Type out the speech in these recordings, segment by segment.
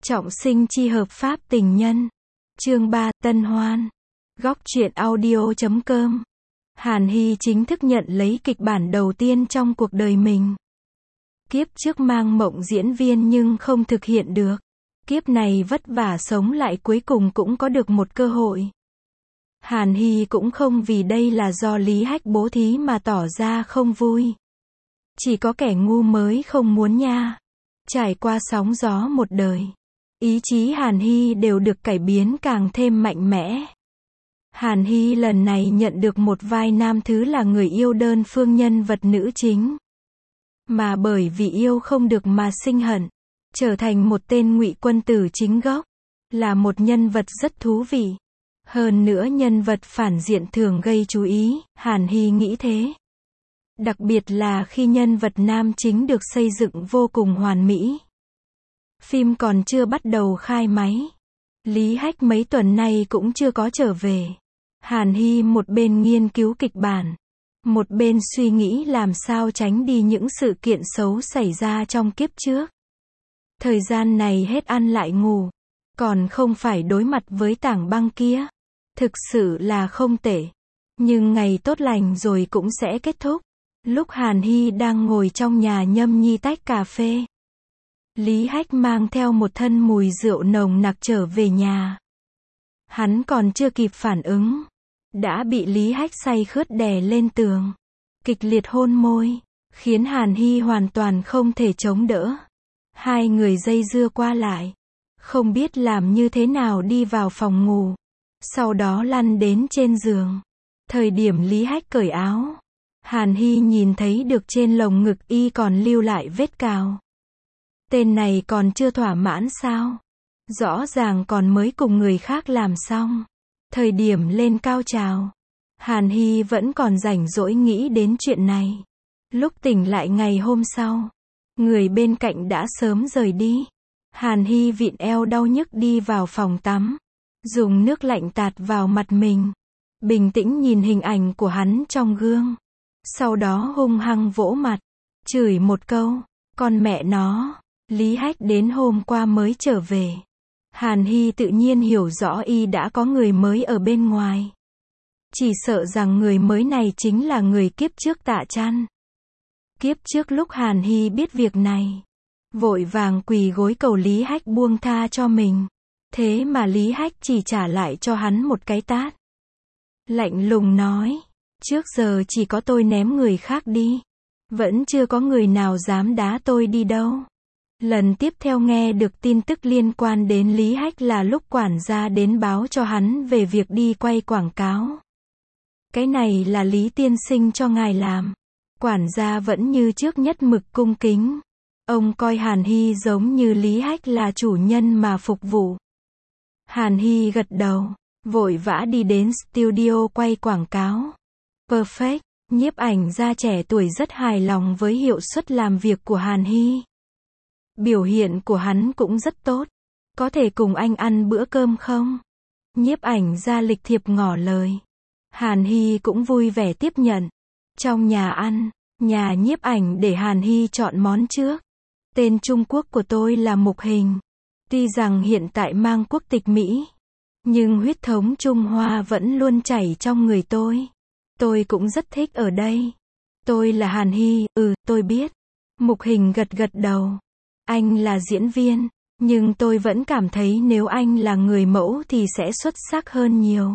Trọng sinh chi hợp pháp tình nhân. Chương 3, Tân Hoan. Góc truyện audio.com. Hàn Hy chính thức nhận lấy kịch bản đầu tiên trong cuộc đời mình. Kiếp trước mang mộng diễn viên nhưng không thực hiện được. Kiếp này vất vả sống lại cuối cùng cũng có được một cơ hội. Hàn Hy cũng không vì đây là do Lý Hách bố thí mà tỏ ra không vui. Chỉ có kẻ ngu mới không muốn nha. Trải qua sóng gió một đời, ý chí Hàn Hy đều được cải biến càng thêm mạnh mẽ. Hàn Hy lần này nhận được một vai nam thứ là người yêu đơn phương nhân vật nữ chính. Mà bởi vì yêu không được mà sinh hận, trở thành một tên ngụy quân tử chính gốc. Là một nhân vật rất thú vị. Hơn nữa nhân vật phản diện thường gây chú ý, Hàn Hy nghĩ thế. Đặc biệt là khi nhân vật nam chính được xây dựng vô cùng hoàn mỹ. Phim còn chưa bắt đầu khai máy. Lý Hách mấy tuần nay cũng chưa có trở về. Hàn Hy một bên nghiên cứu kịch bản, một bên suy nghĩ làm sao tránh đi những sự kiện xấu xảy ra trong kiếp trước. Thời gian này hết ăn lại ngủ, còn không phải đối mặt với tảng băng kia. Thực sự là không tệ. Nhưng ngày tốt lành rồi cũng sẽ kết thúc. Lúc Hàn Hy đang ngồi trong nhà nhâm nhi tách cà phê, Lý Hách mang theo một thân mùi rượu nồng nặc trở về nhà. Hắn còn chưa kịp phản ứng, đã bị Lý Hách say khướt đè lên tường, kịch liệt hôn môi, khiến Hàn Hy hoàn toàn không thể chống đỡ. Hai người dây dưa qua lại, không biết làm như thế nào đi vào phòng ngủ, sau đó lăn đến trên giường. Thời điểm Lý Hách cởi áo, Hàn Hy nhìn thấy được trên lồng ngực y còn lưu lại vết cào. Tên này còn chưa thỏa mãn sao? Rõ ràng còn mới cùng người khác làm xong. Thời điểm lên cao trào, Hàn Hy vẫn còn rảnh rỗi nghĩ đến chuyện này. Lúc tỉnh lại ngày hôm sau, người bên cạnh đã sớm rời đi. Hàn Hy vịn eo đau nhức đi vào phòng tắm, dùng nước lạnh tạt vào mặt mình, bình tĩnh nhìn hình ảnh của hắn trong gương. Sau đó hung hăng vỗ mặt, chửi một câu, con mẹ nó, Lý Hách đến hôm qua mới trở về. Hàn Hy tự nhiên hiểu rõ y đã có người mới ở bên ngoài. Chỉ sợ rằng người mới này chính là người kiếp trước Tạ Trăn. Kiếp trước lúc Hàn Hy biết việc này, vội vàng quỳ gối cầu Lý Hách buông tha cho mình. Thế mà Lý Hách chỉ trả lại cho hắn một cái tát. Lạnh lùng nói, trước giờ chỉ có tôi ném người khác đi, vẫn chưa có người nào dám đá tôi đi đâu. Lần tiếp theo nghe được tin tức liên quan đến Lý Hách là lúc quản gia đến báo cho hắn về việc đi quay quảng cáo. Cái này là Lý tiên sinh cho ngài làm. Quản gia vẫn như trước nhất mực cung kính. Ông coi Hàn Hy giống như Lý Hách là chủ nhân mà phục vụ. Hàn Hy gật đầu, vội vã đi đến studio quay quảng cáo. Perfect, nhiếp ảnh gia trẻ tuổi rất hài lòng với hiệu suất làm việc của Hàn Hy. Biểu hiện của hắn cũng rất tốt. Có thể cùng anh ăn bữa cơm không? Nhiếp ảnh gia lịch thiệp ngỏ lời. Hàn Hy cũng vui vẻ tiếp nhận. Trong nhà ăn, nhà nhiếp ảnh để Hàn Hy chọn món trước. Tên Trung Quốc của tôi là Mục Hình. Tuy rằng hiện tại mang quốc tịch Mỹ, nhưng huyết thống Trung Hoa vẫn luôn chảy trong người tôi. Tôi cũng rất thích ở đây. Tôi là Hàn Hy, tôi biết. Mục Hình gật gật đầu. Anh là diễn viên, nhưng tôi vẫn cảm thấy nếu anh là người mẫu thì sẽ xuất sắc hơn nhiều.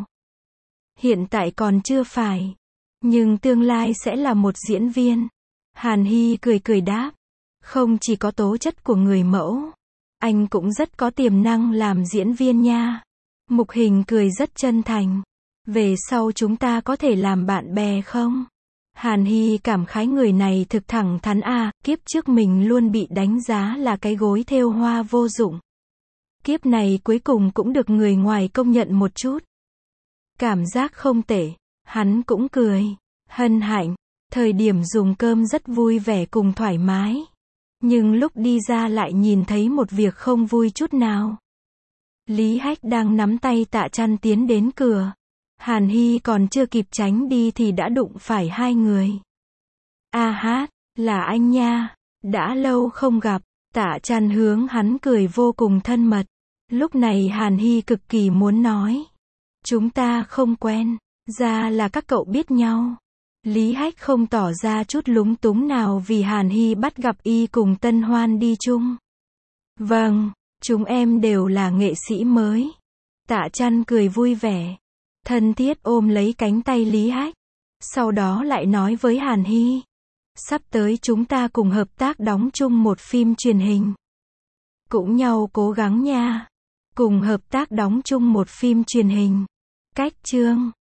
Hiện tại còn chưa phải, nhưng tương lai sẽ là một diễn viên. Hàn Hy cười cười đáp. Không chỉ có tố chất của người mẫu, anh cũng rất có tiềm năng làm diễn viên nha. Mục Hình cười rất chân thành. Về sau chúng ta có thể làm bạn bè không? Hàn Hy cảm khái người này thực thẳng thắn à, kiếp trước mình luôn bị đánh giá là cái gối thêu hoa vô dụng. Kiếp này cuối cùng cũng được người ngoài công nhận một chút. Cảm giác không tệ, hắn cũng cười, hân hạnh, thời điểm dùng cơm rất vui vẻ cùng thoải mái. Nhưng lúc đi ra lại nhìn thấy một việc không vui chút nào. Lý Hách đang nắm tay Tạ Trăn tiến đến cửa. Hàn Hy còn chưa kịp tránh đi thì đã đụng phải hai người. A Hát, là anh nha, đã lâu không gặp. Tạ Chăn hướng hắn cười vô cùng thân mật. Lúc này Hàn Hy cực kỳ muốn nói. Chúng ta không quen, ra là các cậu biết nhau. Lý Hách không tỏ ra chút lúng túng nào vì Hàn Hy bắt gặp y cùng Tân Hoan đi chung. Vâng, chúng em đều là nghệ sĩ mới. Tạ Chăn cười vui vẻ, thân thiết ôm lấy cánh tay Lý Hách. Sau đó lại nói với Hàn Hy. Sắp tới chúng ta cùng hợp tác đóng chung một phim truyền hình. Cũng nhau cố gắng nha. Cùng hợp tác đóng chung một phim truyền hình. Cách chương